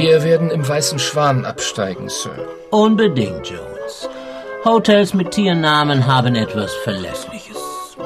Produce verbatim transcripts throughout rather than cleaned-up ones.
Wir werden im Weißen Schwan absteigen, Sir. Unbedingt, Jones. Hotels mit Tiernamen haben etwas Verlässliches.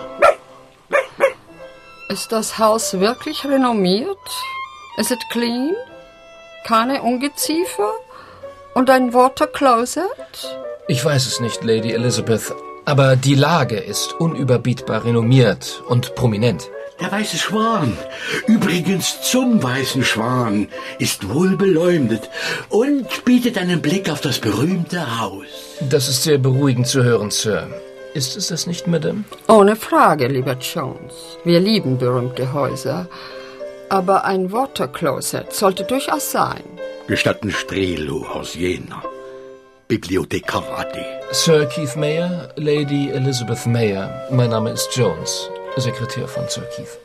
Ist das Haus wirklich renommiert? Is it clean? Keine Ungeziefer? Und ein Water Closet? Ich weiß es nicht, Lady Elizabeth, aber die Lage ist unüberbietbar renommiert und prominent. Der Weiße Schwan, übrigens zum Weißen Schwan, ist wohl beleumundet und bietet einen Blick auf das berühmte Haus. Das ist sehr beruhigend zu hören, Sir. Ist es das nicht, Madame? Ohne Frage, lieber Jones. Wir lieben berühmte Häuser. Aber ein Water Closet sollte durchaus sein. Gestatten Strelo aus Jena. Bibliothekarate. Sir Keith Mayer, Lady Elizabeth Mayer. Mein Name ist Jones, Sekretär von Sir Keith.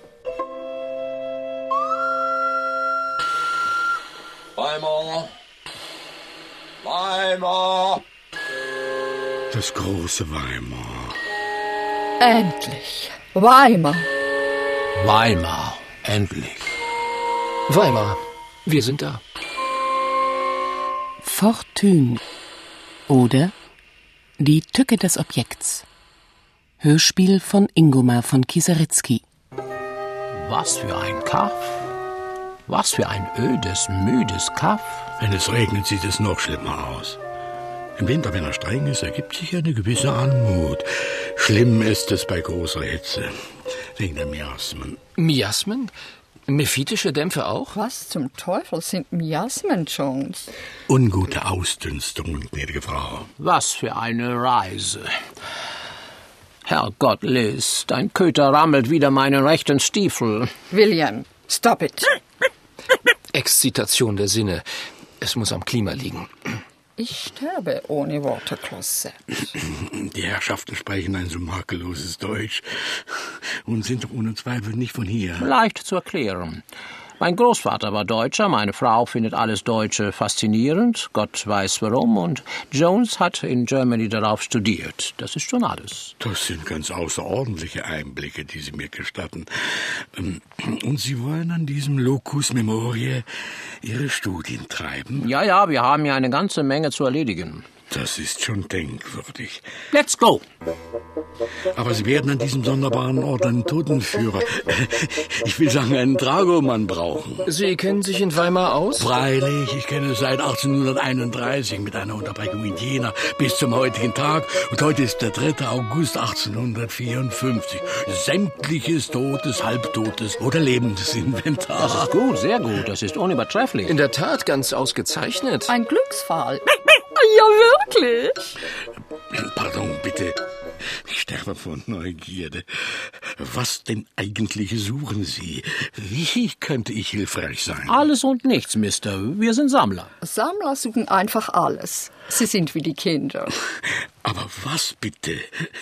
Weimar! Weimar! Das große Weimar. Endlich. Weimar. Weimar, endlich. Weimar, wir sind da. Fortune oder Die Tücke des Objekts. Hörspiel von Ingomar von Kieseritzky. Was für ein Kaff. Was für ein ödes, müdes Kaff. Wenn es regnet, sieht es noch schlimmer aus. Im Winter, wenn er streng ist, ergibt sich eine gewisse Anmut. Schlimm ist es bei großer Hitze. Wegen der Miasmen. Miasmen? Mephitische Dämpfe auch? Was zum Teufel sind Miasmen, Jones? Ungute Ausdünstungen, gnädige Frau. Was für eine Reise. Herrgott, Liz, dein Köter rammelt wieder meinen rechten Stiefel. William, stop it. Exzitation der Sinne. Es muss am Klima liegen. Ich sterbe ohne Water Closet. Die Herrschaften sprechen ein so makelloses Deutsch und sind doch ohne Zweifel nicht von hier. Leicht zu erklären. Mein Großvater war Deutscher, meine Frau findet alles Deutsche faszinierend, Gott weiß warum, und Jones hat in Germany darauf studiert. Das ist schon alles. Das sind ganz außerordentliche Einblicke, die Sie mir gestatten. Und Sie wollen an diesem Locus Memoriae Ihre Studien treiben? Ja, ja, wir haben ja eine ganze Menge zu erledigen. Das ist schon denkwürdig. Let's go! Aber Sie werden an diesem sonderbaren Ort einen Totenführer, ich will sagen, einen Dragomann brauchen. Sie kennen sich in Weimar aus? Freilich, ich kenne es seit achtzehnhunderteinunddreißig mit einer Unterbrechung in Jena bis zum heutigen Tag. Und heute ist der dritte August achtzehnhundertvierundfünfzig. Sämtliches totes, halbtotes oder lebendes Inventar. Das ist gut, sehr gut. Das ist unübertrefflich. In der Tat ganz ausgezeichnet. Ein Glücksfall. Ja, wirklich? Pardon, bitte. Ich sterbe vor Neugierde. Was denn eigentlich suchen Sie? Wie könnte ich hilfreich sein? Alles und nichts, Mister. Wir sind Sammler. Sammler suchen einfach alles. Sie sind wie die Kinder. Aber was bitte?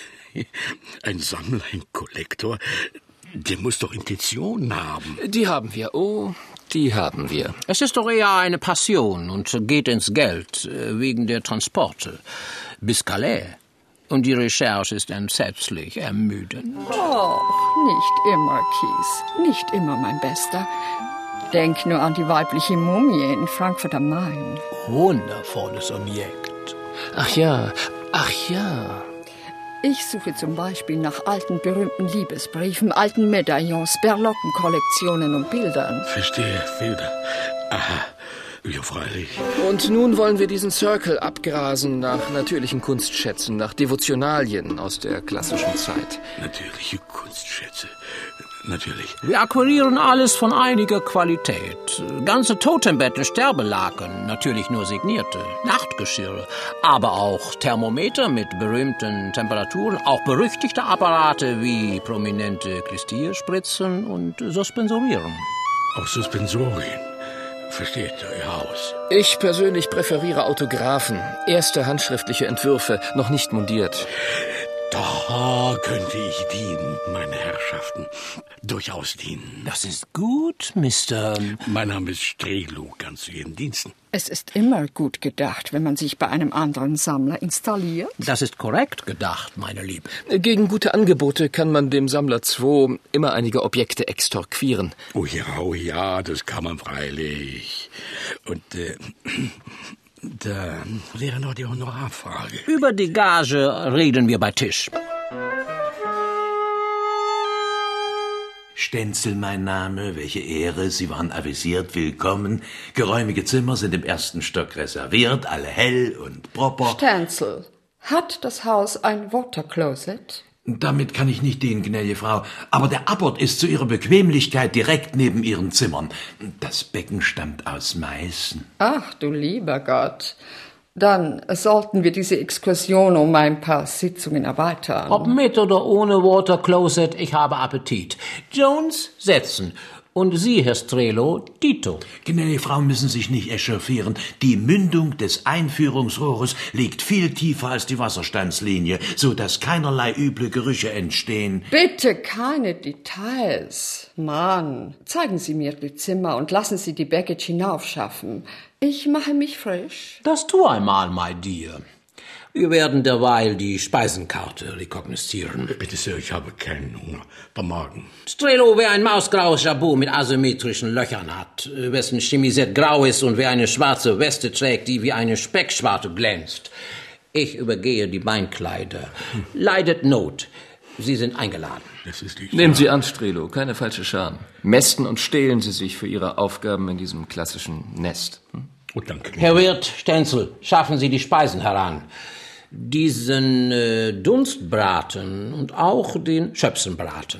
Ein Sammler, ein Kollektor, der muss doch Intentionen haben. Die haben wir, oh, die haben wir. Es ist doch eher eine Passion und geht ins Geld, wegen der Transporte. Bis Calais. Und die Recherche ist entsetzlich ermüdend. Oh, nicht immer, Kies. Nicht immer, mein Bester. Denk nur an die weibliche Mumie in Frankfurt am Main. Wundervolles Objekt. Ach ja, ach ja. Ich suche zum Beispiel nach alten, berühmten Liebesbriefen, alten Medaillons, Berlocken-Kollektionen und Bildern. Verstehe, Bilder. Aha, ja, freilich. Und nun wollen wir diesen Circle abgrasen nach natürlichen Kunstschätzen, nach Devotionalien aus der klassischen Zeit. Natürliche Kunstschätze, natürlich. Wir akquirieren alles von einiger Qualität. Ganze Totembetten, Sterbelaken, natürlich nur signierte, Nachtgeschirre, aber auch Thermometer mit berühmten Temperaturen, auch berüchtigte Apparate wie prominente Klistierspritzen und Suspensorieren. Auch Suspensorien. Versteht Ihr Haus? Ich persönlich präferiere Autographen, erste handschriftliche Entwürfe, noch nicht mundiert. Da könnte ich dienen, meine Herrschaften. Durchaus dienen. Das ist gut, Mister Mein Name ist Strelo, ganz zu Ihren Diensten. Es ist immer gut gedacht, wenn man sich bei einem anderen Sammler installiert. Das ist korrekt gedacht, meine Liebe. Gegen gute Angebote kann man dem Sammler zwei immer einige Objekte extorquieren. Oh ja, oh ja, das kann man freilich. Und äh, da wäre noch die Honorarfrage. Über die Gage reden wir bei Tisch. Stenzel mein Name, welche Ehre, Sie waren avisiert, willkommen. Geräumige Zimmer sind im ersten Stock reserviert, alle hell und proper. Stenzel, hat das Haus ein Watercloset? Damit kann ich nicht dienen, gnädige Frau, aber der Abort ist zu Ihrer Bequemlichkeit direkt neben Ihren Zimmern. Das Becken stammt aus Meißen. Ach, du lieber Gott. Dann sollten wir diese Exkursion um ein paar Sitzungen erweitern. Ob mit oder ohne Water Closet, ich habe Appetit. Jones, setzen. Und Sie, Herr Strelo, Tito. Gnädige Frau, müssen sich nicht echauffieren. Die Mündung des Einführungsrohres liegt viel tiefer als die Wasserstandslinie, so dass keinerlei üble Gerüche entstehen. Bitte keine Details. Mann, zeigen Sie mir die Zimmer und lassen Sie die Baggage hinaufschaffen. Ich mache mich frisch. Das tu einmal, my dear. Wir werden derweil die Speisenkarte rekognoszieren. Bitte, Sir, ich habe keinen Hunger. Der Magen. Strelo, wer ein mausgraues Jabot mit asymmetrischen Löchern hat, wessen Chemisette grau ist und wer eine schwarze Weste trägt, die wie eine Speckschwarte glänzt. Ich übergehe die Beinkleider. Leidet Not. Sie sind eingeladen. Das ist nicht Nehmen wahr. Sie an, Strelo, keine falsche Scham. Mästen und stehlen Sie sich für Ihre Aufgaben in diesem klassischen Nest. Hm? Oh, danke. Herr Wirt, Stenzel, schaffen Sie die Speisen heran. Diesen äh, Dunstbraten und auch den Schöpsenbraten.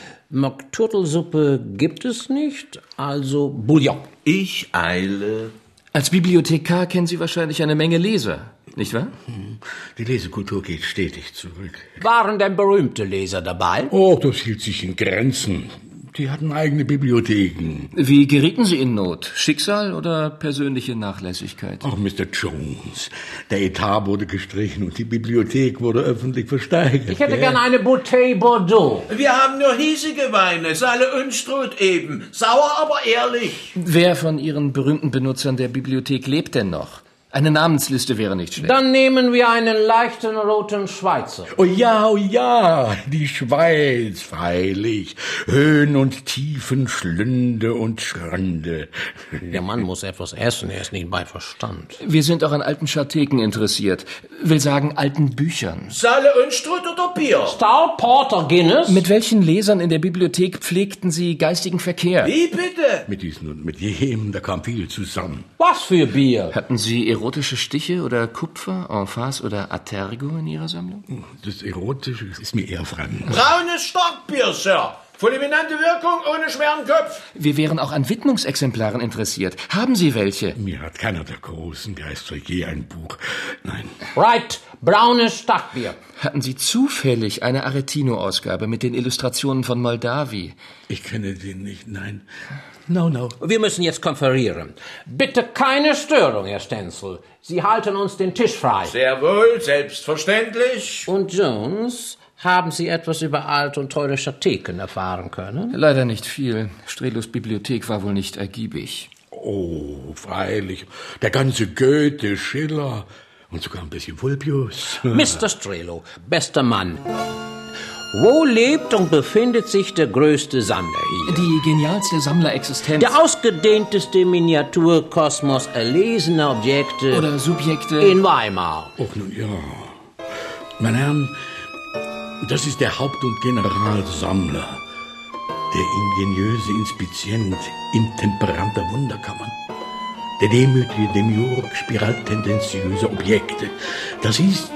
Mockturtelsuppe gibt es nicht, also Bouillon. Ich eile. Als Bibliothekar kennen Sie wahrscheinlich eine Menge Leser, nicht wahr? Die Lesekultur geht stetig zurück. Waren denn berühmte Leser dabei? Oh, das hielt sich in Grenzen. Die hatten eigene Bibliotheken. Wie gerieten Sie in Not? Schicksal oder persönliche Nachlässigkeit? Ach, Mister Jones, der Etat wurde gestrichen und die Bibliothek wurde öffentlich versteigert. Ich hätte gell? gerne eine Bouteille Bordeaux. Wir haben nur hiesige Weine, Salle Unstrut eben. Sauer, aber ehrlich. Wer von Ihren berühmten Benutzern der Bibliothek lebt denn noch? Eine Namensliste wäre nicht schlecht. Dann nehmen wir einen leichten roten Schweizer. Oh ja, oh ja, die Schweiz, freilich. Höhen und Tiefen, Schlünde und Schrönde. Der Mann muss etwas essen, er ist nicht bei Verstand. Wir sind auch an alten Scharteken interessiert. Will sagen, alten Büchern. Salle Unstrut oder Bier? Stout, Porter, Guinness? Mit welchen Lesern in der Bibliothek pflegten Sie geistigen Verkehr? Wie bitte? Mit diesen und mit jenem, da kam viel zusammen. Was für Bier? Hatten Sie erotische Stiche oder Kupfer, Emphase oder Atergo in Ihrer Sammlung? Das Erotische ist mir eher fremd. Braunes Starkbier, Sir. Fulminante Wirkung ohne schweren Kopf. Wir wären auch an Widmungsexemplaren interessiert. Haben Sie welche? Mir hat keiner der großen Geister je ein Buch. Nein. Right, braunes Starkbier. Hatten Sie zufällig eine Aretino-Ausgabe mit den Illustrationen von Moldavi? Ich kenne den nicht, nein. No, no. Wir müssen jetzt konferieren. Bitte keine Störung, Herr Stenzel. Sie halten uns den Tisch frei. Sehr wohl, selbstverständlich. Und Jones, haben Sie etwas über alte und teure Scharteken erfahren können? Leider nicht viel. Strelos Bibliothek war wohl nicht ergiebig. Oh, freilich. Der ganze Goethe, Schiller und sogar ein bisschen Vulpius. Mister Strelo, bester Mann. Wo lebt und befindet sich der größte Sammler hier? Die genialste Sammlerexistenz. Der ausgedehnteste Miniaturkosmos erlesener Objekte Oder Subjekte. in Weimar. Och, nun ja. Meine Herren, das ist der Haupt- und Generalsammler, der ingeniöse Inspizient intemperanter Wunderkammern, der demütige Demiurg spiraltendenziöser Objekte. Das ist...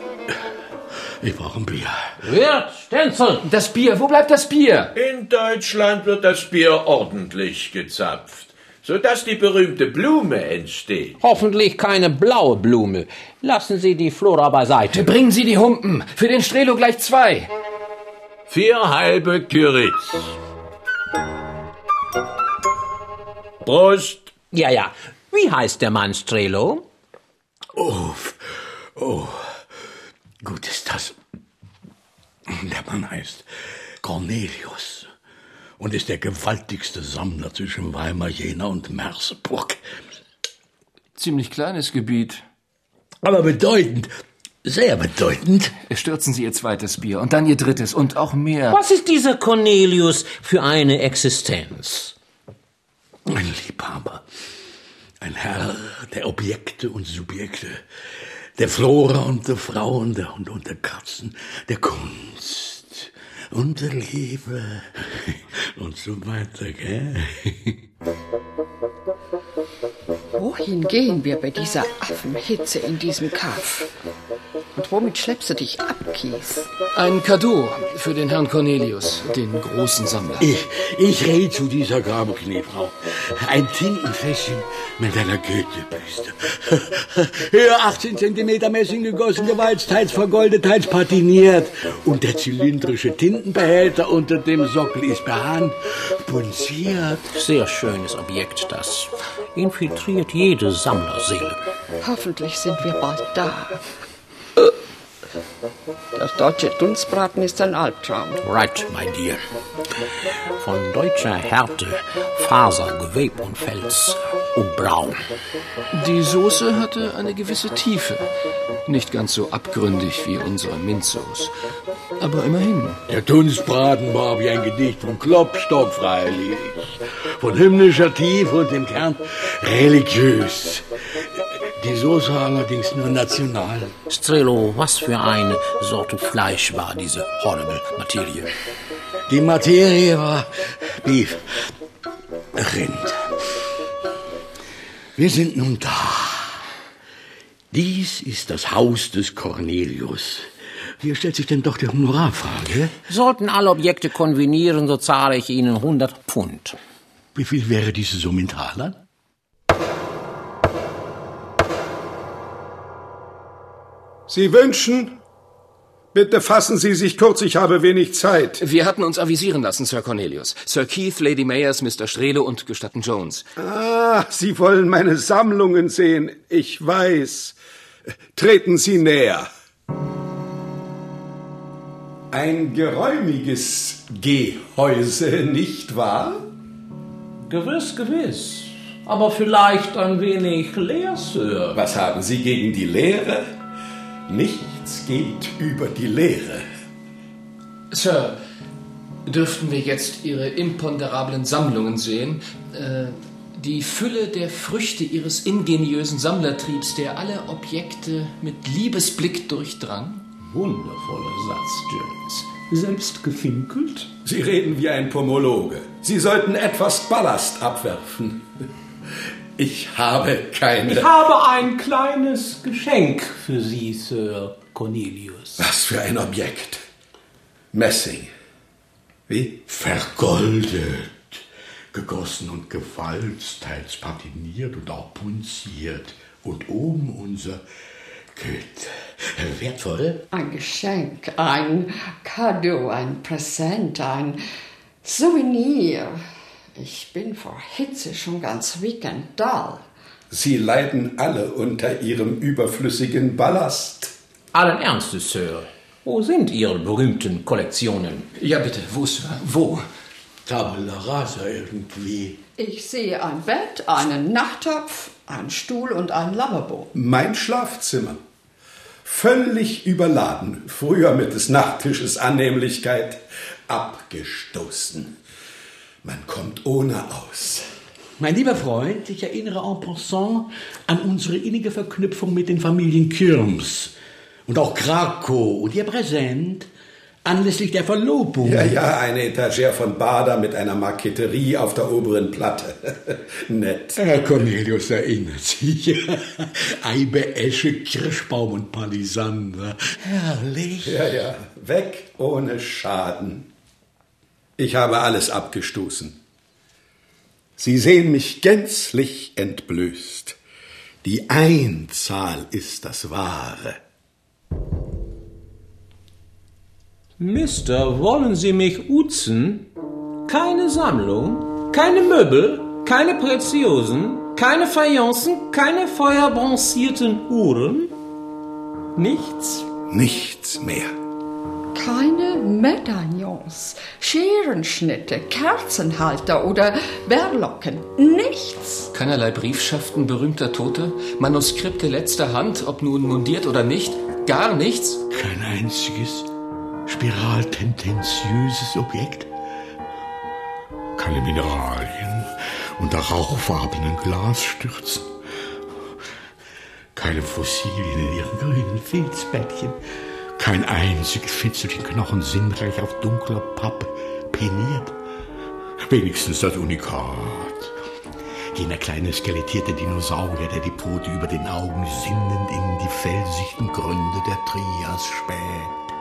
Ich brauche ein Bier. Wirt, Stenzel! Das Bier, wo bleibt das Bier? In Deutschland wird das Bier ordentlich gezapft, sodass die berühmte Blume entsteht. Hoffentlich keine blaue Blume. Lassen Sie die Flora beiseite. Bringen Sie die Humpen. Für den Strelo gleich zwei. Vier halbe Küritz. Prost. Ja, ja. Wie heißt der Mann, Strelo? Oh, oh, gut ist das. Der Mann heißt Cornelius und ist der gewaltigste Sammler zwischen Weimar, Jena und Merseburg. Ziemlich kleines Gebiet. Aber bedeutend, sehr bedeutend. Stürzen Sie Ihr zweites Bier und dann Ihr drittes und auch mehr. Was ist dieser Cornelius für eine Existenz? Ein Liebhaber, ein Herr der Objekte und Subjekte, der Flora und der Frauen, der Hunde und der Katzen, der Kunst und der Liebe und so weiter, gell? Wohin gehen wir bei dieser Affenhitze in diesem Kaff? Und womit schleppst du dich ab, Kies? Ein Cadeau für den Herrn Cornelius, den großen Sammler. Ich, ich rede zu dieser Grabenkniefrau. Ein Tintenfässchen mit einer Goethe-Büste. Höhe achtzehn Zentimeter Messing gegossen, gewalzt, teils vergoldet, teils patiniert. Und der zylindrische Tintenbehälter unter dem Sockel ist per Hand punziert. Sehr schönes Objekt, das infiltriert jede Sammlerseele. Hoffentlich sind wir bald da. Das deutsche Dunstbraten ist ein Albtraum. Right, my dear. Von deutscher Härte, Faser, Geweb und Fels und Braun. Die Soße hatte eine gewisse Tiefe. Nicht ganz so abgründig wie unsere Minzsoße. Aber immerhin. Der Dunstbraten war wie ein Gedicht von Klopstock, freilich. Von himmlischer Tiefe und im Kern religiös. Die Soße allerdings nur national. Strelo, was für eine Sorte Fleisch war diese horrible Materie? Die Materie war Beef, Rind. Wir sind nun da. Dies ist das Haus des Cornelius. Hier stellt sich denn doch die Honorarfrage. Sollten alle Objekte konvenieren, so zahle ich Ihnen hundert Pfund. Wie viel wäre diese Summe in Talern? Sie wünschen? Bitte fassen Sie sich kurz, ich habe wenig Zeit. Wir hatten uns avisieren lassen, Sir Cornelius. Sir Keith, Lady Mayers, Mister Strele und Gestatten Jones. Ah, Sie wollen meine Sammlungen sehen. Ich weiß. Treten Sie näher. Ein geräumiges Gehäuse, nicht wahr? Gewiss, gewiss. Aber vielleicht ein wenig leer, Sir. Was haben Sie gegen die Leere? Nichts geht über die Leere. Sir, dürften wir jetzt Ihre imponderablen Sammlungen sehen? Äh, die Fülle der Früchte Ihres ingeniösen Sammlertriebs, der alle Objekte mit Liebesblick durchdrang? Wundervoller Satz, Jones. Selbst gefinkelt? Sie reden wie ein Pomologe. Sie sollten etwas Ballast abwerfen. Ich habe keine... Ich habe ein kleines Geschenk für Sie, Sir Cornelius. Was für ein Objekt? Messing. Wie? Vergoldet, gegossen und gewalzt, teils patiniert und auch punziert. Und oben unser Goethe. Wertvoll? Ein Geschenk, ein Cadeau, ein Präsent, ein Souvenir. Ich bin vor Hitze schon ganz weekendal. Sie leiden alle unter Ihrem überflüssigen Ballast. Allen Ernstes, Sir. Wo sind Ihre berühmten Kollektionen? Ja, bitte, wo, Sir? Wo? Tabula rasa irgendwie. Ich sehe ein Bett, einen Nachttopf, einen Stuhl und ein Lavabo. Mein Schlafzimmer. Völlig überladen. Früher mit des Nachttisches Annehmlichkeit abgestoßen. Man kommt ohne aus. Mein lieber Freund, ich erinnere en passant an unsere innige Verknüpfung mit den Familien Kirms und auch Krakow und ihr Präsent anlässlich der Verlobung. Ja, ja, eine Etagere von Bader mit einer Marketerie auf der oberen Platte. Nett. Herr Cornelius erinnert sich. Eibe, Esche, Kirschbaum und Palisander. Herrlich. Ja, ja, weg ohne Schaden. Ich habe alles abgestoßen. Sie sehen mich gänzlich entblößt. Die Einzahl ist das Wahre. Mister, wollen Sie mich uzen? Keine Sammlung, keine Möbel, keine Preziosen, keine Fayencen, keine feuerbronzierten Uhren? Nichts? Nichts mehr. Keine Medaillons, Scherenschnitte, Kerzenhalter oder Berlocken. Nichts. Keinerlei Briefschaften berühmter Toter, Manuskripte letzter Hand, ob nun mundiert oder nicht. Gar nichts. Kein einziges spiraltendenziöses Objekt. Keine Mineralien unter rauchfarbenen Glasstürzen. Keine Fossilien in ihren grünen Filzbettchen. Kein einziges Fitzelchen Knochen sinnreich auf dunkler Pappe peniert. Wenigstens das Unikat. Jener kleine skelettierte Dinosaurier, der die Pfote über den Augen sinnend in die felsigen Gründe der Trias späht.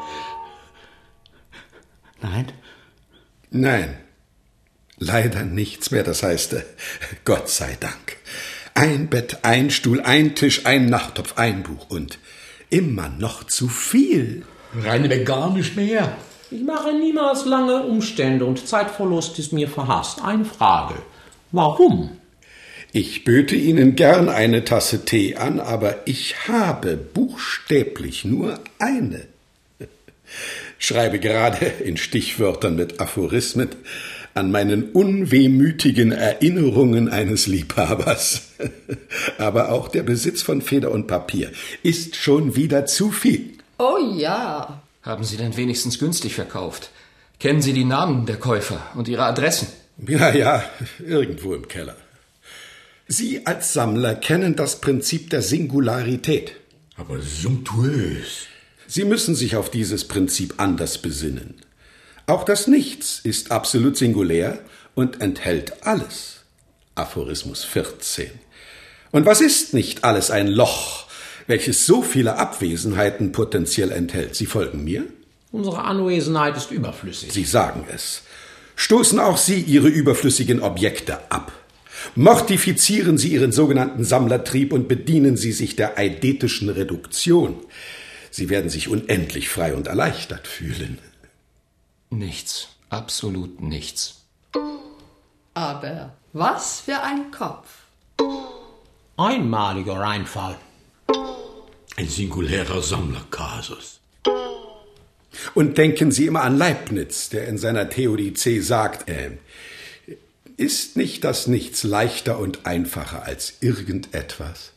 Nein? Nein. Leider nichts mehr, das heißt, äh, Gott sei Dank. Ein Bett, ein Stuhl, ein Tisch, ein Nachttopf, ein Buch und immer noch zu viel. Reineweg gar nicht mehr. Ich mache niemals lange Umstände und Zeitverlust ist mir verhasst. Eine Frage. Warum? Ich böte Ihnen gern eine Tasse Tee an, aber ich habe buchstäblich nur eine. Schreibe gerade in Stichwörtern mit Aphorismen an meinen unwehmütigen Erinnerungen eines Liebhabers. Aber auch der Besitz von Feder und Papier ist schon wieder zu viel. Oh ja. Haben Sie denn wenigstens günstig verkauft? Kennen Sie die Namen der Käufer und ihre Adressen? Ja, ja, irgendwo im Keller. Sie als Sammler kennen das Prinzip der Singularität. Aber sumptuös. Sie müssen sich auf dieses Prinzip anders besinnen. Auch das Nichts ist absolut singulär und enthält alles. Aphorismus vierzehn. Und was ist nicht alles ein Loch, welches so viele Abwesenheiten potenziell enthält? Sie folgen mir? Unsere Anwesenheit ist überflüssig. Sie sagen es. Stoßen auch Sie Ihre überflüssigen Objekte ab. Mortifizieren Sie Ihren sogenannten Sammlertrieb und bedienen Sie sich der eidetischen Reduktion. Sie werden sich unendlich frei und erleichtert fühlen. Nichts. Absolut nichts. Aber was für ein Kopf. Einmaliger Reinfall. Ein singulärer Sammlerkasus. Und denken Sie immer an Leibniz, der in seiner Theodizee sagt, äh, ist nicht das Nichts leichter und einfacher als irgendetwas?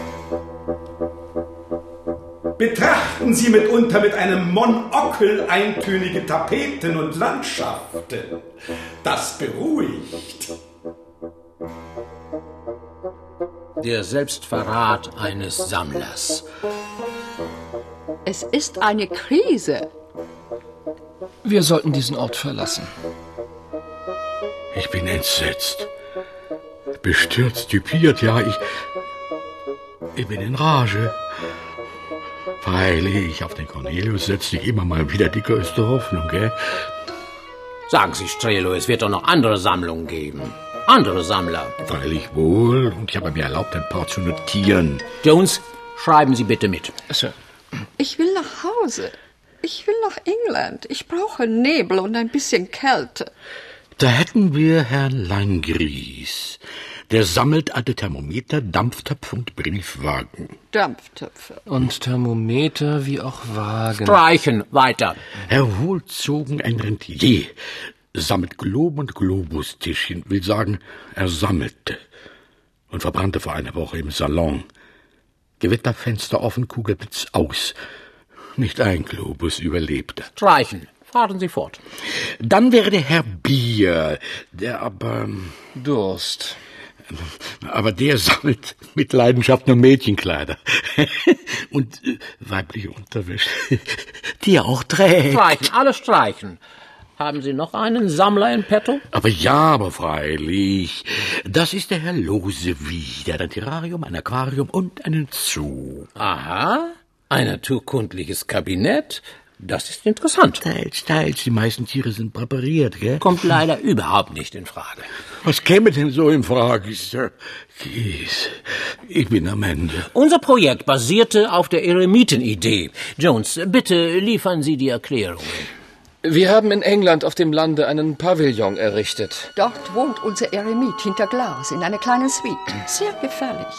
Betrachten Sie mitunter mit einem Monokel eintönige Tapeten und Landschaften. Das beruhigt. Der Selbstverrat eines Sammlers. Es ist eine Krise. Wir sollten diesen Ort verlassen. Ich bin entsetzt. Bestürzt, typiert, ja, ich... Ich bin in Rage. Freilich, auf den Cornelius setzt sich immer mal wieder die größte Hoffnung, gell? Sagen Sie, Strelo, es wird doch noch andere Sammlungen geben. Andere Sammler. Freilich wohl, und ich habe mir erlaubt, ein paar zu notieren. Jones, schreiben Sie bitte mit. Sir. Ich will nach Hause. Ich will nach England. Ich brauche Nebel und ein bisschen Kälte. Da hätten wir Herrn Langries. Der sammelt alte Thermometer, Dampftöpfe und Briefwagen. Dampftöpfe. Und Thermometer wie auch Wagen. Streichen, weiter. Herr Wohlzogen, ein Rentier, sammelt Globen und Globustischchen, will sagen, er sammelte und verbrannte vor einer Woche im Salon. Gewitterfenster offen, Kugelblitz aus. Nicht ein Globus überlebte. Streichen. Fahren Sie fort. Dann wäre der Herr Bier, der aber... Durst. Aber der sammelt mit Leidenschaft nur Mädchenkleider. Und äh, weibliche Unterwäsche, die er auch trägt. Streichen, alles streichen. Haben Sie noch einen Sammler in petto? Aber ja, aber freilich. Das ist der Herr Losewie, der hat ein Terrarium, ein Aquarium und einen Zoo. Aha, ein naturkundliches Kabinett. Das ist interessant. Teils, teils, die meisten Tiere sind präpariert, gell? Kommt leider überhaupt nicht in Frage. Was käme denn so in Frage, Sir? Kies, ich bin am Ende. Unser Projekt basierte auf der Eremitenidee. Jones, bitte liefern Sie die Erklärungen. Wir haben in England auf dem Lande einen Pavillon errichtet. Dort wohnt unser Eremit hinter Glas in einer kleinen Suite. Sehr gefährlich.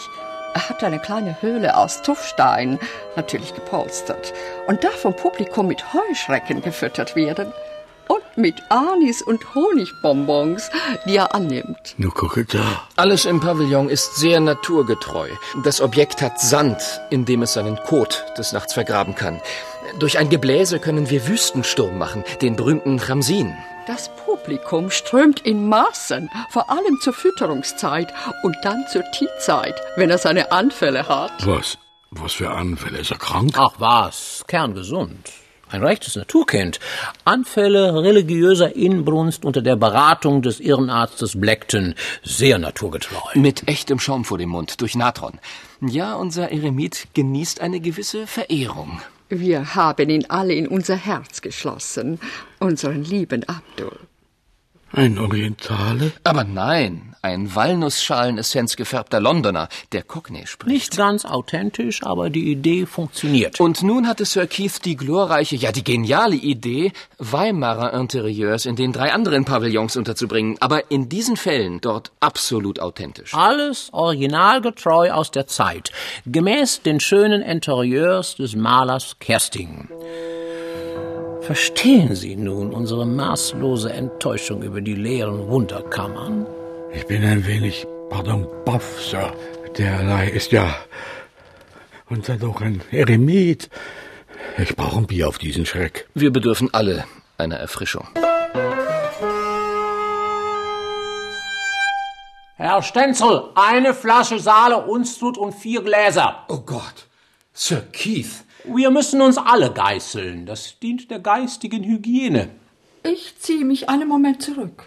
Er hat eine kleine Höhle aus Tuffstein, natürlich gepolstert, und darf vom Publikum mit Heuschrecken gefüttert werden. Und mit Anis und Honigbonbons, die er annimmt. Nur gucke da. Alles im Pavillon ist sehr naturgetreu. Das Objekt hat Sand, in dem es seinen Kot des Nachts vergraben kann. Durch ein Gebläse können wir Wüstensturm machen, den berühmten Ramsin. Das Publikum strömt in Massen, vor allem zur Fütterungszeit und dann zur Teezeit, wenn er seine Anfälle hat. Was? Was für Anfälle? Ist er krank? Ach was, kerngesund. Ein rechtes Naturkind. Anfälle religiöser Inbrunst unter der Beratung des Irrenarztes Blackton. Sehr naturgetreu. Mit echtem Schaum vor dem Mund, durch Natron. Ja, unser Eremit genießt eine gewisse Verehrung. Wir haben ihn alle in unser Herz geschlossen, unseren lieben Abdul. Ein Orientale? Aber nein, ein Walnussschalenessence gefärbter Londoner, der Cockney spricht. Nicht ganz authentisch, aber die Idee funktioniert. Und nun hatte Sir Keith die glorreiche, ja die geniale Idee, Weimarer Interieurs in den drei anderen Pavillons unterzubringen, aber in diesen Fällen dort absolut authentisch. Alles originalgetreu aus der Zeit, gemäß den schönen Interieurs des Malers Kersting. Verstehen Sie nun unsere maßlose Enttäuschung über die leeren Wunderkammern? Ich bin ein wenig, pardon, baff, Sir. Derlei ist ja... Und dann doch ein Eremit. Ich brauche ein Bier auf diesen Schreck. Wir bedürfen alle einer Erfrischung. Herr Stenzel, eine Flasche Saale, Unstrut und vier Gläser. Oh Gott, Sir Keith... Wir müssen uns alle geißeln. Das dient der geistigen Hygiene. Ich ziehe mich einen Moment zurück.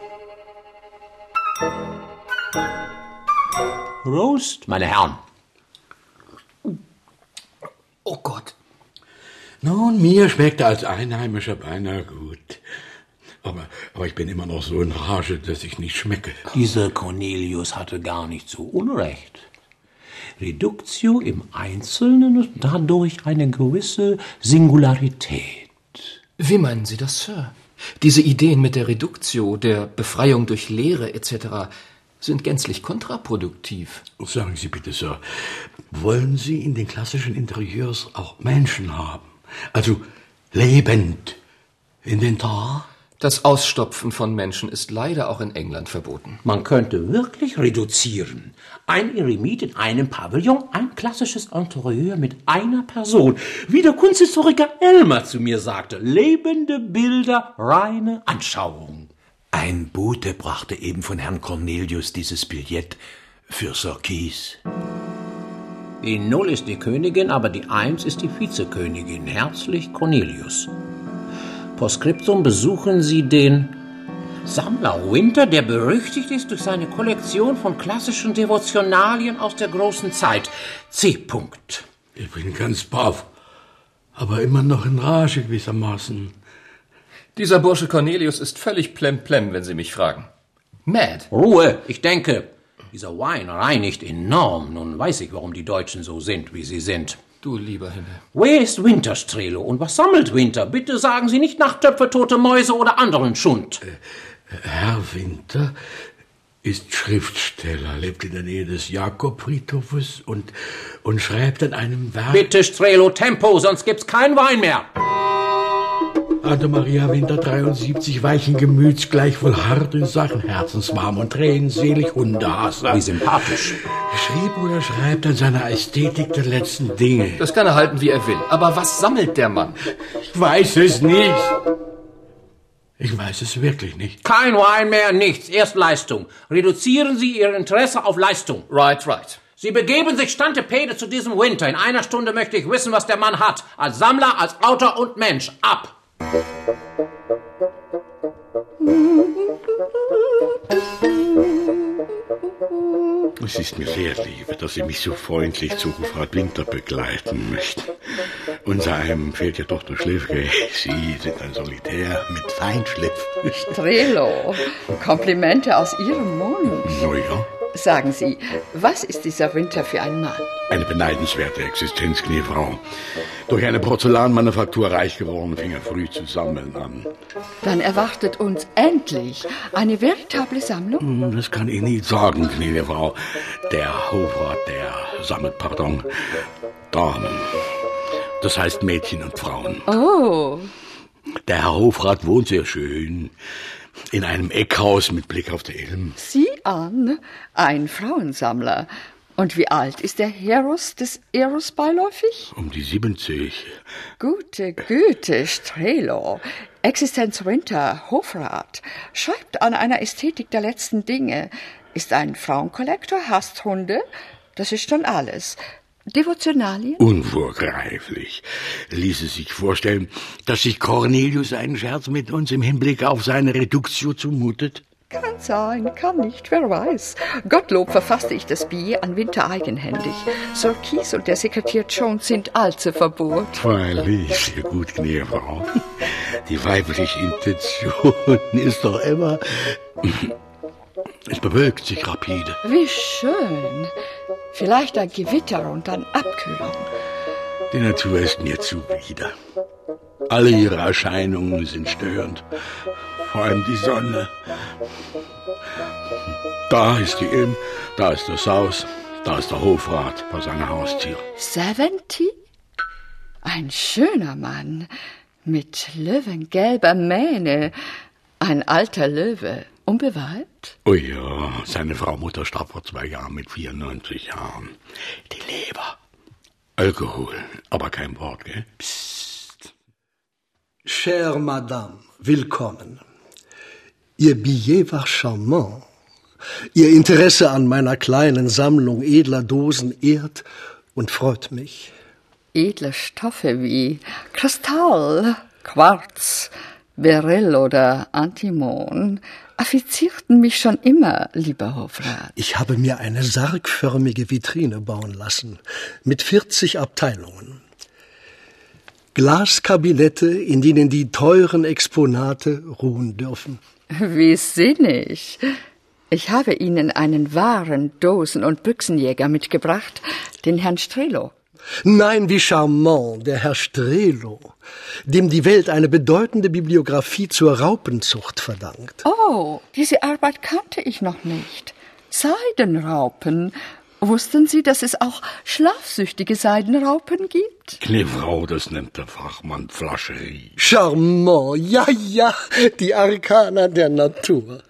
Prost, meine Herren. Oh Gott. Nun, mir schmeckt er als Einheimischer beinahe gut. Aber, aber ich bin immer noch so in Rage, dass ich nicht schmecke. Dieser Cornelius hatte gar nicht so Unrecht. Reductio im Einzelnen und dadurch eine gewisse Singularität. Wie meinen Sie das, Sir? Diese Ideen mit der Reductio, der Befreiung durch Lehre et cetera sind gänzlich kontraproduktiv. Sagen Sie bitte, Sir, wollen Sie in den klassischen Interieurs auch Menschen haben? Also lebend, inventar? Das Ausstopfen von Menschen ist leider auch in England verboten. Man könnte wirklich reduzieren. Ein Eremit in einem Pavillon, ein klassisches Interieur mit einer Person. Wie der Kunsthistoriker Elmer zu mir sagte, lebende Bilder, reine Anschauung. Ein Bote brachte eben von Herrn Cornelius dieses Billett für Sir Keith. Die Null ist die Königin, aber die Eins ist die Vizekönigin. Herzlich Cornelius. Postskriptum besuchen Sie den Sammler Winter, der berüchtigt ist durch seine Kollektion von klassischen Devotionalien aus der großen Zeit. C. -Punkt. Ich bin ganz baff, aber immer noch in Rage gewissermaßen. Dieser Bursche Cornelius ist völlig plemplem, wenn Sie mich fragen. Mad. Ruhe, ich denke. Dieser Wein reinigt enorm. Nun weiß ich, warum die Deutschen so sind, wie sie sind. Du lieber Himmel. Wer ist Winter, Strelo? Und was sammelt Winter? Bitte sagen Sie nicht Nachttöpfe, tote Mäuse oder anderen Schund. Äh, Herr Winter ist Schriftsteller, lebt in der Nähe des Jakobfriedhofes und, und schreibt an einem Werk... Bitte, Strelo, Tempo, sonst gibt's keinen Wein mehr. Anna Maria Winter, dreiundsiebzig, weichen Gemüts, gleichwohl hart in Sachen Herzenswarm und tränenselig Hundehasser. Wie sympathisch. Schrieb oder schreibt an seiner Ästhetik der letzten Dinge. Das kann er halten, wie er will. Aber was sammelt der Mann? Ich weiß es nicht. Ich weiß es wirklich nicht. Kein Wein mehr, nichts. Erst Leistung. Reduzieren Sie Ihr Interesse auf Leistung. Right, right. Sie begeben sich Stantepede zu diesem Winter. In einer Stunde möchte ich wissen, was der Mann hat. Als Sammler, als Autor und Mensch. Ab! Es ist mir sehr lieb, dass Sie mich so freundlich zu Frau Winter begleiten möchten. Unser einem fehlt ja doch der Schläfke. Sie sind ein Solitär mit Feinschliff. Strelo, Komplimente aus Ihrem Mund. Na ja. Sagen Sie, was ist dieser Winter für ein Mann? Eine beneidenswerte Existenz, Kniefrau. Durch eine Porzellanmanufaktur reich geworden, fing er früh zu sammeln an. Dann erwartet uns endlich eine veritable Sammlung? Das kann ich nicht sagen, gnädige Frau. Der Hofrat, der sammelt, pardon, Damen. Das heißt Mädchen und Frauen. Oh. Der Herr Hofrat wohnt sehr schön. In einem Eckhaus mit Blick auf die Ilm. Sieh an, ein Frauensammler. Und wie alt ist der Heros des Eros beiläufig? Um die siebzig. Gute Güte, Strelo. Existenz Winter, Hofrat, schreibt an einer Ästhetik der letzten Dinge. Ist ein Frauenkollektor, hasst Hunde. Das ist schon alles. Devotionalien? Unvorgreiflich. Ließe sich vorstellen, dass sich Cornelius einen Scherz mit uns im Hinblick auf seine Reduktio zumutet? Kann sein, kann nicht, wer weiß. Gottlob verfasste ich das Billet an Winter eigenhändig. Sir Keith und der Sekretär Jones sind allzu verbohrt. Freilich, sehr gut, gnädige Frau. Die weibliche Intention ist doch immer... Es bewölkt sich rapide. Wie schön. Vielleicht ein Gewitter und dann Abkühlung. Die Natur ist mir zuwider. Alle ihre Erscheinungen sind störend. Vor allem die Sonne. Da ist die Ilm, da ist das Haus, da ist der Hofrat vor seiner Haustür. Seventy? Ein schöner Mann mit löwengelber Mähne. Ein alter Löwe. Unbewahrt? Oh ja, seine Frau Mutter starb vor zwei Jahren mit vierundneunzig Jahren. Die Leber. Alkohol, aber kein Wort, gell? Psst. Chère Madame, willkommen. Ihr Billet war charmant. Ihr Interesse an meiner kleinen Sammlung edler Dosen ehrt und freut mich. Edle Stoffe wie Kristall, Quarz, Beryl oder Antimon affizierten mich schon immer, lieber Hofrat. Ich habe mir eine sargförmige Vitrine bauen lassen, mit vierzig Abteilungen. Glaskabinette, in denen die teuren Exponate ruhen dürfen. Wie sinnig. Ich habe Ihnen einen wahren Dosen- und Büchsenjäger mitgebracht, den Herrn Strelo. Nein, wie charmant, der Herr Strelo, dem die Welt eine bedeutende Bibliographie zur Raupenzucht verdankt. Oh, diese Arbeit kannte ich noch nicht. Seidenraupen. Wussten Sie, dass es auch schlafsüchtige Seidenraupen gibt? Kniefrau, das nennt der Fachmann Flascherie. Charmant, ja, ja, die Arkana der Natur.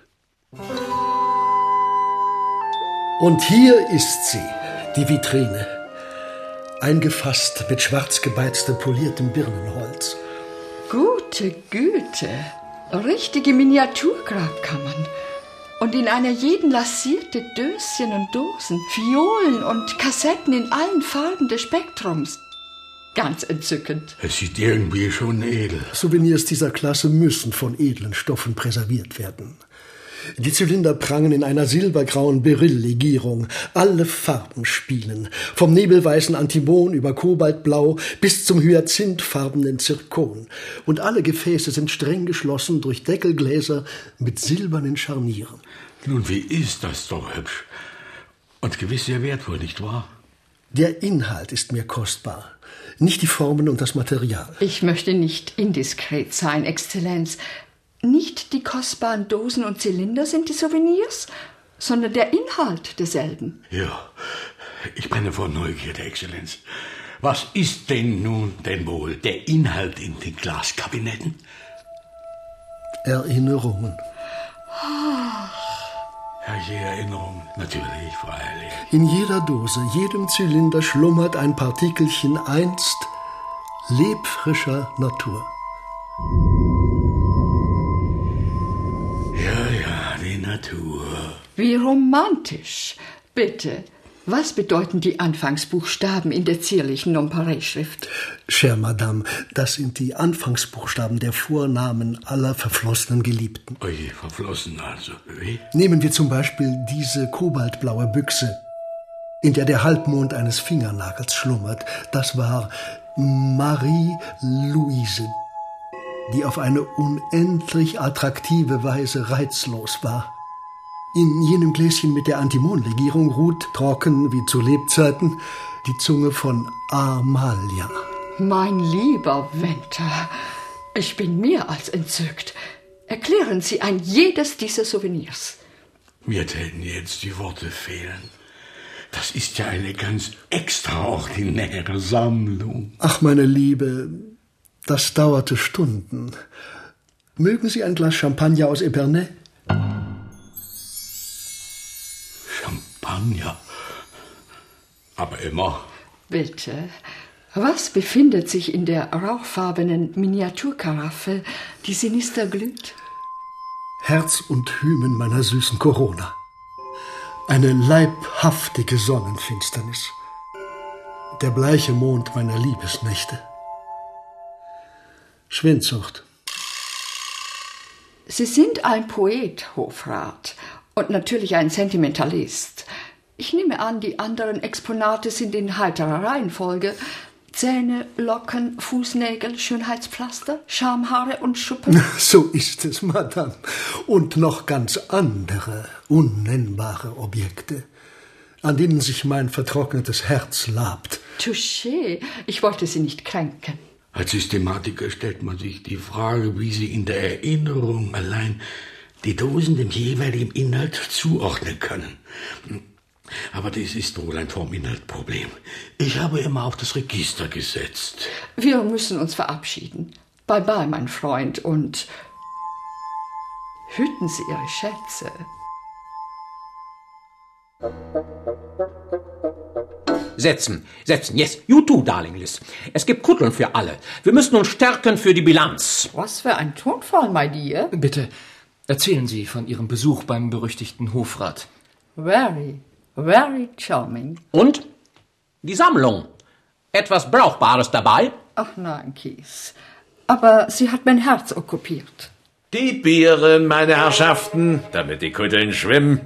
Und hier ist sie, die Vitrine. Eingefasst mit schwarz gebeiztem poliertem Birnenholz. Gute Güte, richtige Miniaturgrabkammern. Und in einer jeden lasierte Döschen und Dosen, Violen und Kassetten in allen Farben des Spektrums. Ganz entzückend. Es sieht irgendwie schon edel. Souvenirs dieser Klasse müssen von edlen Stoffen präserviert werden. Die Zylinder prangen in einer silbergrauen Beryl-Legierung. Alle Farben spielen. Vom nebelweißen Antimon über Kobaltblau bis zum hyazinthfarbenen Zirkon. Und alle Gefäße sind streng geschlossen durch Deckelgläser mit silbernen Scharnieren. Nun, wie ist das doch hübsch. Und gewiss sehr wertvoll, nicht wahr? Der Inhalt ist mir kostbar. Nicht die Formen und das Material. Ich möchte nicht indiskret sein, Exzellenz. Nicht die kostbaren Dosen und Zylinder sind die Souvenirs, sondern der Inhalt derselben. Ja, ich brenne vor Neugierde, Exzellenz. Was ist denn nun denn wohl der Inhalt in den Glaskabinetten? Erinnerungen. Herrliche Erinnerungen, natürlich, freilich. In jeder Dose, jedem Zylinder schlummert ein Partikelchen einst lebfrischer Natur. Ja, ja, die Natur. Wie romantisch. Bitte, was bedeuten die Anfangsbuchstaben in der zierlichen Nonpareil-Schrift? Chère Madame, das sind die Anfangsbuchstaben der Vornamen aller verflossenen Geliebten. Oje, verflossen also. Wie? Nehmen wir zum Beispiel diese kobaltblaue Büchse, in der der Halbmond eines Fingernagels schlummert. Das war Marie-Louise, die auf eine unendlich attraktive Weise reizlos war. In jenem Gläschen mit der Antimonlegierung ruht, trocken wie zu Lebzeiten, die Zunge von Amalia. Mein lieber Winter, ich bin mehr als entzückt. Erklären Sie ein jedes dieser Souvenirs. Mir täten jetzt die Worte fehlen. Das ist ja eine ganz extraordinäre Sammlung. Ach, meine Liebe, das dauerte Stunden. Mögen Sie ein Glas Champagner aus Epernay? Champagner? Aber immer. Bitte, was befindet sich in der rauchfarbenen Miniaturkaraffe, die sinister glüht? Herz und Hymen meiner süßen Corona. Eine leibhaftige Sonnenfinsternis. Der bleiche Mond meiner Liebesnächte. Schwindsucht. Sie sind ein Poet, Hofrat, und natürlich ein Sentimentalist. Ich nehme an, die anderen Exponate sind in heiterer Reihenfolge. Zähne, Locken, Fußnägel, Schönheitspflaster, Schamhaare und Schuppen. So ist es, Madame. Und noch ganz andere, unnennbare Objekte, an denen sich mein vertrocknetes Herz labt. Touché, ich wollte Sie nicht kränken. Als Systematiker stellt man sich die Frage, wie Sie in der Erinnerung allein die Dosen dem jeweiligen Inhalt zuordnen können. Aber das ist wohl ein Forminhaltproblem. Ich habe immer auf das Register gesetzt. Wir müssen uns verabschieden. Bye bye, mein Freund, und hüten Sie Ihre Schätze. Setzen, setzen, yes, you too, darling Liz. Es gibt Kutteln für alle. Wir müssen uns stärken für die Bilanz. Was für ein Tonfall, my dear. Bitte, erzählen Sie von Ihrem Besuch beim berüchtigten Hofrat. Very, very charming. Und? Die Sammlung. Etwas Brauchbares dabei? Ach nein, Kies. Aber sie hat mein Herz okkupiert. Die Biere, meine Herrschaften, damit die Kutteln schwimmen.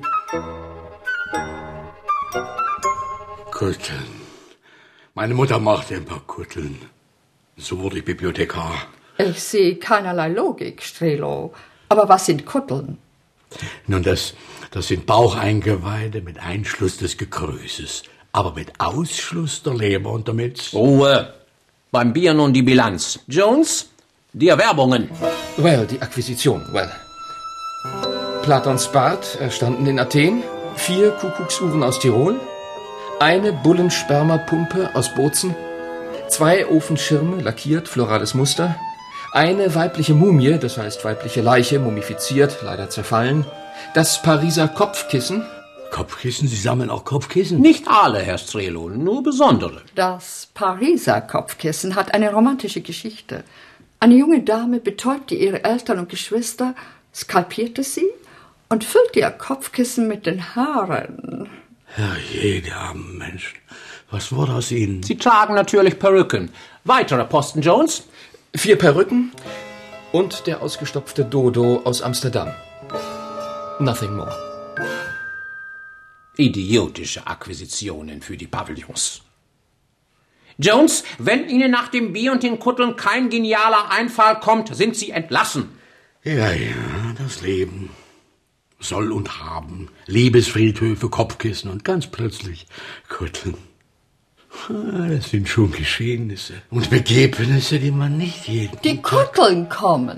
Kutteln. Meine Mutter machte ein paar Kutteln. So wurde ich Bibliothekar. Ich sehe keinerlei Logik, Strelo. Aber was sind Kutteln? Nun, das, das sind Baucheingeweide mit Einschluss des Gekröses, aber mit Ausschluss der Leber und der Milz. Ruhe. Beim Bier nun die Bilanz. Jones, die Erwerbungen. Well, die Akquisition, well. Platons Bart erstanden in Athen, vier Kuckucksuhren aus Tirol, eine Bullenspermapumpe aus Bozen, zwei Ofenschirme, lackiert, florales Muster, eine weibliche Mumie, das heißt weibliche Leiche, mumifiziert, leider zerfallen, das Pariser Kopfkissen. Kopfkissen? Sie sammeln auch Kopfkissen? Nicht alle, Herr Strelo, nur besondere. Das Pariser Kopfkissen hat eine romantische Geschichte. Eine junge Dame betäubte ihre Eltern und Geschwister, skalpierte sie und füllte ihr Kopfkissen mit den Haaren. Herrje, die armen Menschen. Was wurde aus ihnen? Sie tragen natürlich Perücken. Weitere Posten, Jones? Vier Perücken und der ausgestopfte Dodo aus Amsterdam. Nothing more. Idiotische Akquisitionen für die Pavillons. Jones, wenn Ihnen nach dem Bier und den Kutteln kein genialer Einfall kommt, sind Sie entlassen. Ja, ja, das Leben. Soll und haben. Liebesfriedhöfe, Kopfkissen und ganz plötzlich Kutteln. Das sind schon Geschehnisse und Begebnisse, die man nicht jeden Die Kutteln kommen.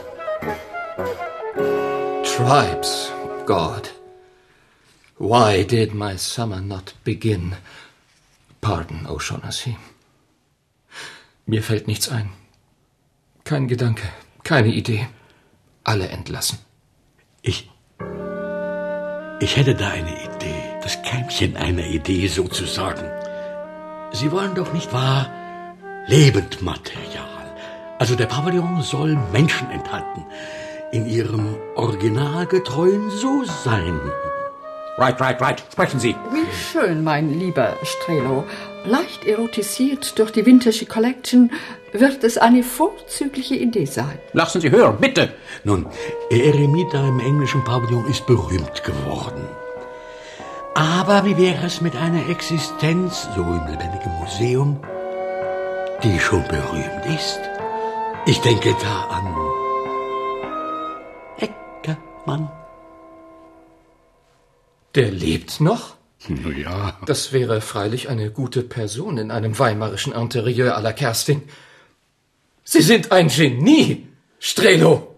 Tribes, God. Why did my summer not begin? Pardon, O'Shaughnessy. Mir fällt nichts ein. Kein Gedanke, keine Idee. Alle entlassen. Ich... Ich hätte da eine Idee. Das Keimchen einer Idee sozusagen. Sie wollen doch nicht wahr Lebendmaterial. Also der Pavillon soll Menschen enthalten. In ihrem originalgetreuen So-Sein. Right, right, right. Sprechen Sie. Wie schön, mein lieber Strelo. Leicht erotisiert durch die Vintage Collection wird es eine vorzügliche Idee sein. Lassen Sie hören, bitte. Nun, Eremita im englischen Pavillon ist berühmt geworden. Aber wie wäre es mit einer Existenz, so im lebendigen Museum, die schon berühmt ist? Ich denke da an Eckermann. Der lebt noch? Na ja. Das wäre freilich eine gute Person in einem weimarischen Interieur à la Kersting. Sie sind ein Genie, Strelo.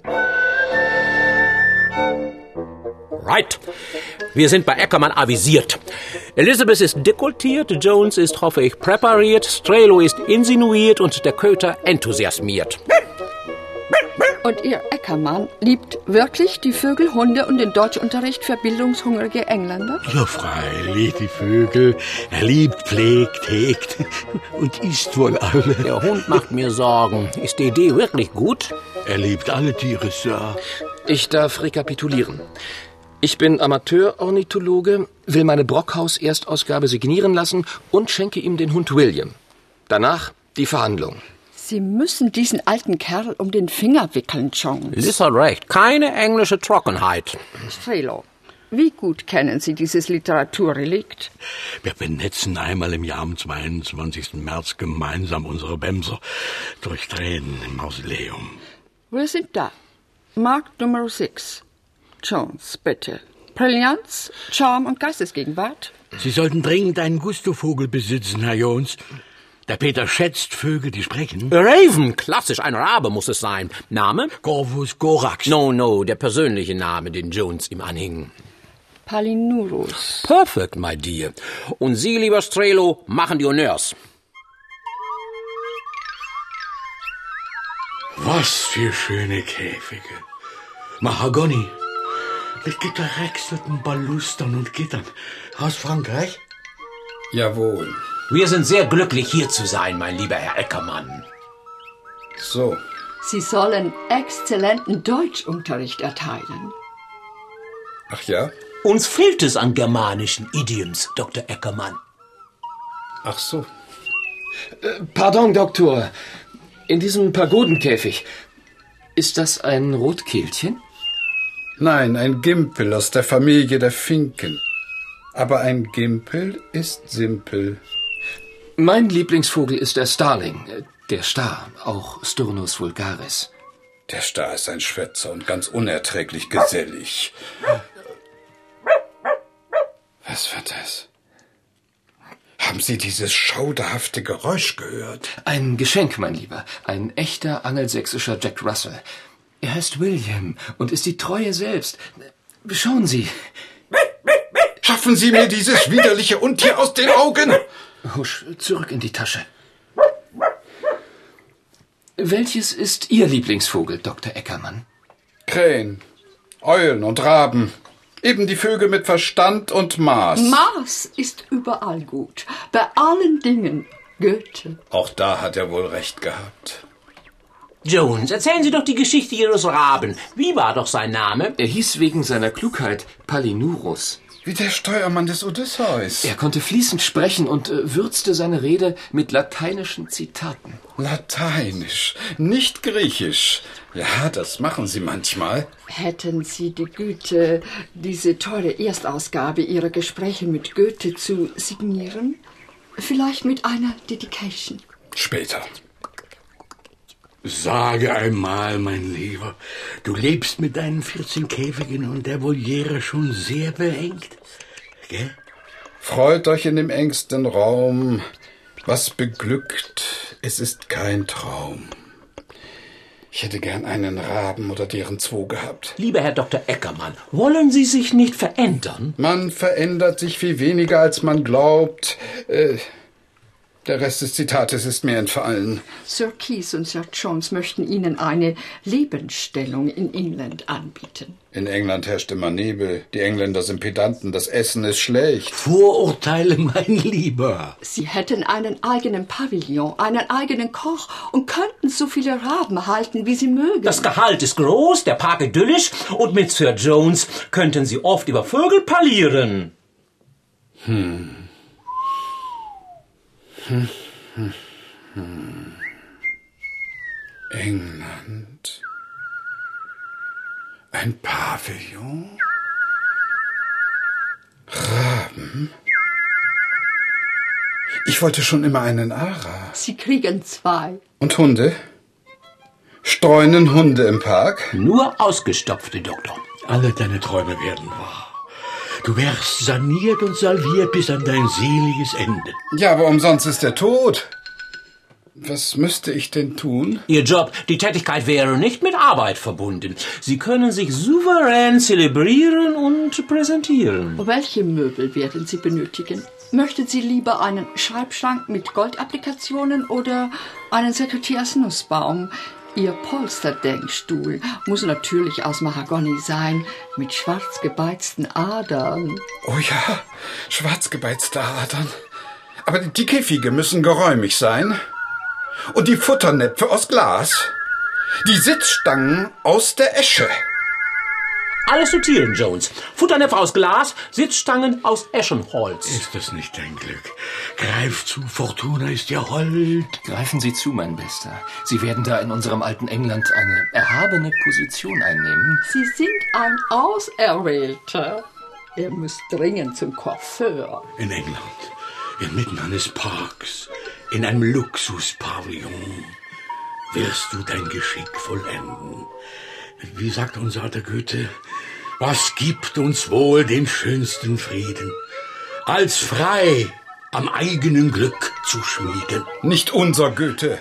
Right. Wir sind bei Ackermann avisiert. Elizabeth ist dekoltiert, Jones ist, hoffe ich, präpariert, Strelo ist insinuiert und der Köter enthusiasmiert. Und Ihr Ackermann liebt wirklich die Vögel, Hunde und den Deutschunterricht für bildungshungrige Engländer? Ja, freilich, die Vögel. Er liebt, pflegt, hegt und isst wohl alle. Der Hund macht mir Sorgen. Ist die Idee wirklich gut? Er liebt alle Tiere, Sir. Ich darf rekapitulieren. Ich bin Amateur-Ornithologe, will meine Brockhaus-Erstausgabe signieren lassen und schenke ihm den Hund William. Danach die Verhandlung. Sie müssen diesen alten Kerl um den Finger wickeln, Jones. Liz hat recht. Keine englische Trockenheit. Strelo, wie gut kennen Sie dieses Literaturrelikt? Wir benetzen einmal im Jahr am zweiundzwanzigsten März gemeinsam unsere Bämser durch Tränen im Mausoleum. Wir sind da. Markt Nummer sechs. Jones, bitte. Brillanz, Charme und Geistesgegenwart? Sie sollten dringend einen Gusto-Vogel besitzen, Herr Jones. Der Peter schätzt Vögel, die sprechen. Raven, klassisch, ein Rabe muss es sein. Name? Corvus corax. No, no, der persönliche Name, den Jones ihm anhing. Palinurus. Perfect, my dear. Und Sie, lieber Strelo, machen die Honneurs. Was für schöne Käfige. Mahagoni. Mit gerächselten Balustern und Gittern. Aus Frankreich? Jawohl. Wir sind sehr glücklich, hier zu sein, mein lieber Herr Ackermann. So. Sie sollen exzellenten Deutschunterricht erteilen. Ach ja? Uns fehlt es an germanischen Idioms, Doktor Ackermann. Ach so. Äh, pardon, Doktor. In diesem Pagodenkäfig. Ist das ein Rotkehlchen? Nein, ein Gimpel aus der Familie der Finken. Aber ein Gimpel ist simpel. Mein Lieblingsvogel ist der Starling, der Star, auch Sturnus vulgaris. Der Star ist ein Schwätzer und ganz unerträglich gesellig. Was war das? Haben Sie dieses schauderhafte Geräusch gehört? Ein Geschenk, mein Lieber. Ein echter angelsächsischer Jack Russell. Er heißt William und ist die Treue selbst. Schauen Sie. Schaffen Sie mir dieses widerliche Untier aus den Augen! Husch, zurück in die Tasche. Welches ist Ihr Lieblingsvogel, Doktor Ackermann? Krähen, Eulen und Raben. Eben die Vögel mit Verstand und Maß. Maß ist überall gut. Bei allen Dingen. Goethe. Auch da hat er wohl recht gehabt. Jones, erzählen Sie doch die Geschichte Ihres Raben. Wie war doch sein Name? Er hieß wegen seiner Klugheit Palinurus. Wie der Steuermann des Odysseus. Er konnte fließend sprechen und äh, würzte seine Rede mit lateinischen Zitaten. Lateinisch, nicht Griechisch. Ja, das machen Sie manchmal. Hätten Sie die Güte, diese teure Erstausgabe Ihrer Gespräche mit Goethe zu signieren? Vielleicht mit einer Dedication. Später. Sage einmal, mein Lieber, du lebst mit deinen vierzehn Käfigen und der Voliere schon sehr beengt, gell? Freut euch in dem engsten Raum, was beglückt, es ist kein Traum. Ich hätte gern einen Raben oder deren zwei gehabt. Lieber Herr Doktor Ackermann, wollen Sie sich nicht verändern? Man verändert sich viel weniger, als man glaubt. Äh, Der Rest des Zitates ist mir entfallen. Sir Keith und Sir Jones möchten Ihnen eine Lebensstellung in England anbieten. In England herrscht immer Nebel. Die Engländer sind Pedanten. Das Essen ist schlecht. Vorurteile, mein Lieber. Sie hätten einen eigenen Pavillon, einen eigenen Koch und könnten so viele Raben halten, wie Sie mögen. Das Gehalt ist groß, der Park idyllisch und mit Sir Jones könnten Sie oft über Vögel parlieren. Hm. Hm, hm, hm. England. Ein Pavillon. Raben. Ich wollte schon immer einen Ara. Sie kriegen zwei. Und Hunde? Streunen Hunde im Park? Nur ausgestopfte, Doktor. Alle deine Träume werden wahr. Du wärst saniert und salviert bis an dein seliges Ende. Ja, aber umsonst ist er tot. Was müsste ich denn tun? Ihr Job, die Tätigkeit wäre nicht mit Arbeit verbunden. Sie können sich souverän zelebrieren und präsentieren. Welche Möbel werden Sie benötigen? Möchten Sie lieber einen Schreibschrank mit Goldapplikationen oder einen Sekretärsnussbaum? Ihr Polsterdenkstuhl muss natürlich aus Mahagoni sein, mit schwarz gebeizten Adern. Oh ja, schwarz gebeizte Adern. Aber die Käfige müssen geräumig sein. Und die Futternäpfe aus Glas. Die Sitzstangen aus der Esche. Alles notieren, Jones. Futternäpfe aus Glas, Sitzstangen aus Eschenholz. Ist das nicht dein Glück? Greif zu, Fortuna ist ja hold. Greifen Sie zu, mein Bester. Sie werden da in unserem alten England eine erhabene Position einnehmen. Sie sind ein Auserwählter. Er muss dringend zum Coiffeur. In England, inmitten eines Parks, in einem Luxuspavillon, wirst du dein Geschick vollenden. Wie sagt unser alter Goethe, was gibt uns wohl den schönsten Frieden, als frei am eigenen Glück zu schmieden? Nicht unser Goethe.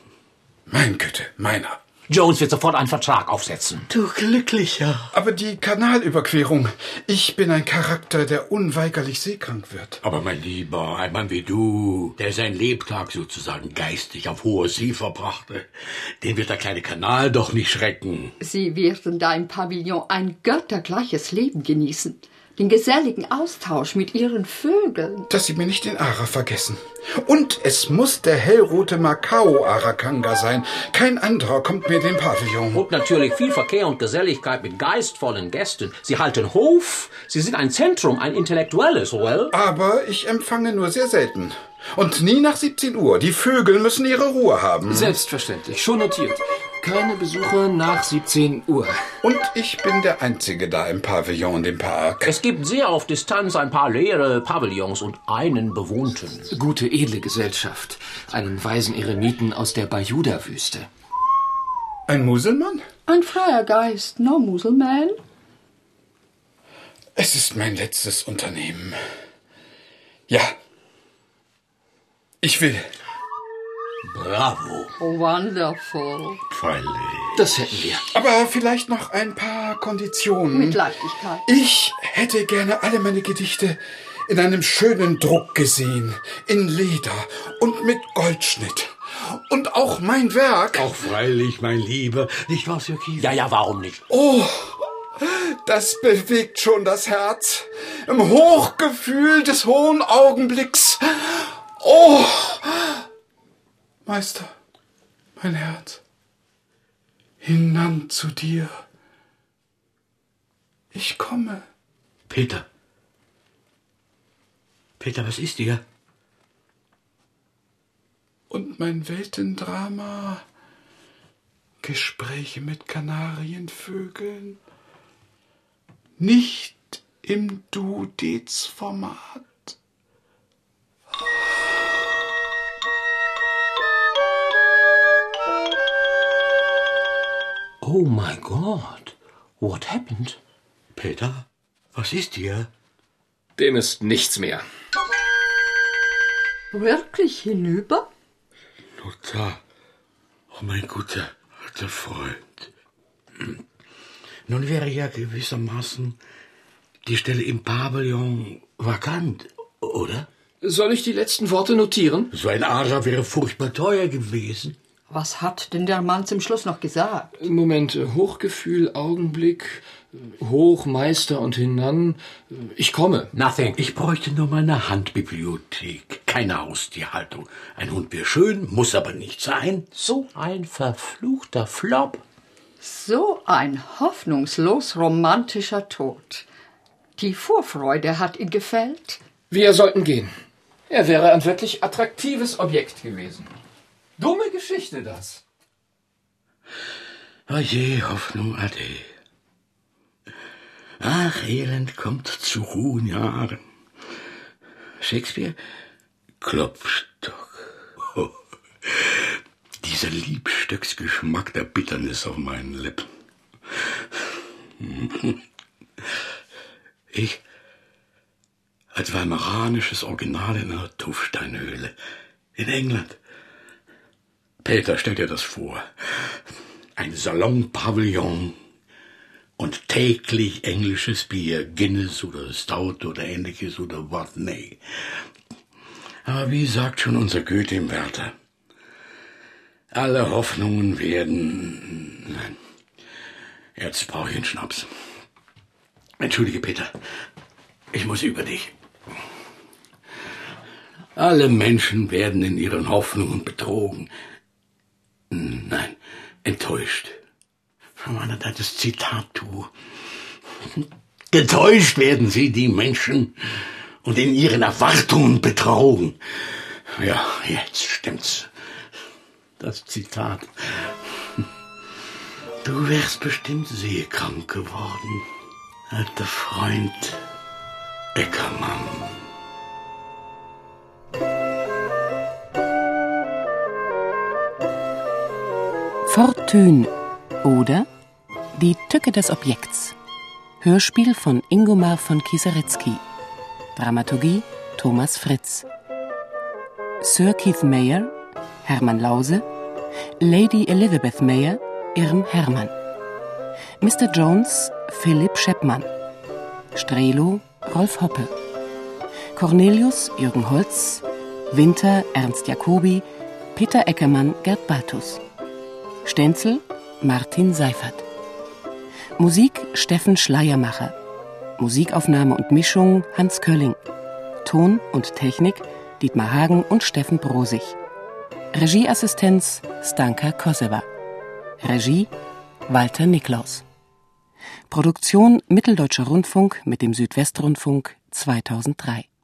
Mein Goethe, meiner. Jones wird sofort einen Vertrag aufsetzen. Du Glücklicher. Aber die Kanalüberquerung. Ich bin ein Charakter, der unweigerlich seekrank wird. Aber mein Lieber, ein Mann wie du, der sein Lebtag sozusagen geistig auf hoher See verbrachte, den wird der kleine Kanal doch nicht schrecken. Sie werden da im Pavillon ein göttergleiches Leben genießen. Den geselligen Austausch mit ihren Vögeln. Dass Sie mir nicht den Ara vergessen. Und es muss der hellrote Macao-Arakanga sein. Kein anderer kommt mir in den Pavillon. Und natürlich viel Verkehr und Geselligkeit mit geistvollen Gästen. Sie halten Hof, Sie sind ein Zentrum, ein intellektuelles, well? Aber ich empfange nur sehr selten. Und nie nach siebzehn Uhr. Die Vögel müssen ihre Ruhe haben. Selbstverständlich, schon notiert. Keine Besuche nach siebzehn Uhr. Und ich bin der Einzige da im Pavillon in dem Park. Es gibt sehr auf Distanz ein paar leere Pavillons und einen bewohnten. Gute, edle Gesellschaft. Einen weisen Eremiten aus der Bayuda-Wüste. Ein Muselmann? Ein freier Geist, no Muselman. Es ist mein letztes Unternehmen. Ja. Ich will. Bravo. Oh, wonderful. Freilich. Das hätten wir. Aber vielleicht noch ein paar Konditionen. Mit Leichtigkeit. Ich hätte gerne alle meine Gedichte in einem schönen Druck gesehen. In Leder und mit Goldschnitt. Und auch mein Werk. Auch freilich, mein Lieber. Nicht wahr, Sir Keith? Ja, ja, warum nicht? Oh, das bewegt schon das Herz. Im Hochgefühl des hohen Augenblicks. Oh, Meister, mein Herz, hinan zu dir. Ich komme. Peter. Peter, was ist dir? Und mein Weltendrama, Gespräche mit Kanarienvögeln, nicht im Duodez-Format. Oh my God, what happened? Peter, was ist dir? Dem ist nichts mehr. Wirklich hinüber? Lothar, oh mein guter alter Freund. Nun wäre ja gewissermaßen die Stelle im Pavillon vakant, oder? Soll ich die letzten Worte notieren? So ein Ara wäre furchtbar teuer gewesen. Was hat denn der Mann zum Schluss noch gesagt? Moment, Hochgefühl, Augenblick, hoch, Meister und hinan. Ich komme. Nothing. Ich bräuchte nur meine Handbibliothek. Keine Haustierhaltung. Ein Hund wäre schön, muss aber nicht sein. So ein verfluchter Flop. So ein hoffnungslos romantischer Tod. Die Vorfreude hat ihn gefällt. Wir sollten gehen. Er wäre ein wirklich attraktives Objekt gewesen. Dumme Geschichte, das. Oje, Hoffnung, ade. Ach, Elend kommt zu hohen Jahren. Shakespeare? Klopstock. Oh, dieser Liebstöcksgeschmack der Bitternis auf meinen Lippen. Ich, als weimaranisches Original in einer Tuffsteinhöhle in England. Peter, stell dir das vor. Ein Salon-Pavillon und täglich englisches Bier, Guinness oder Stout oder ähnliches oder was, nee. Aber wie sagt schon unser Goethe im Werther, alle Hoffnungen werden... Nein, jetzt brauche ich einen Schnaps. Entschuldige, Peter, ich muss über dich. Alle Menschen werden in ihren Hoffnungen betrogen. Nein, enttäuscht. Mann, das Zitat, du. Getäuscht werden sie, die Menschen, und in ihren Erwartungen betrogen. Ja, jetzt stimmt's. Das Zitat. Du wärst bestimmt seekrank geworden, alter Freund Eckermann. Fortune oder Die Tücke des Objekts. Hörspiel von Ingomar von Kieseritzky. Dramaturgie Thomas Fritz. Sir Keith Mayer, Hermann Lause. Lady Elizabeth Mayer, Irm Hermann. Mister Jones, Philipp Scheppmann. Strelo, Rolf Hoppe. Cornelius, Jürgen Holz. Winter, Ernst Jacobi. Peter Eckermann, Gerd Bartus. Stenzel, Martin Seifert. Musik Steffen Schleiermacher. Musikaufnahme und Mischung Hans Kölling. Ton und Technik Dietmar Hagen und Steffen Brosig. Regieassistenz Stanka Kosewa. Regie Walter Niklaus. Produktion Mitteldeutscher Rundfunk mit dem Südwestrundfunk zweitausenddrei.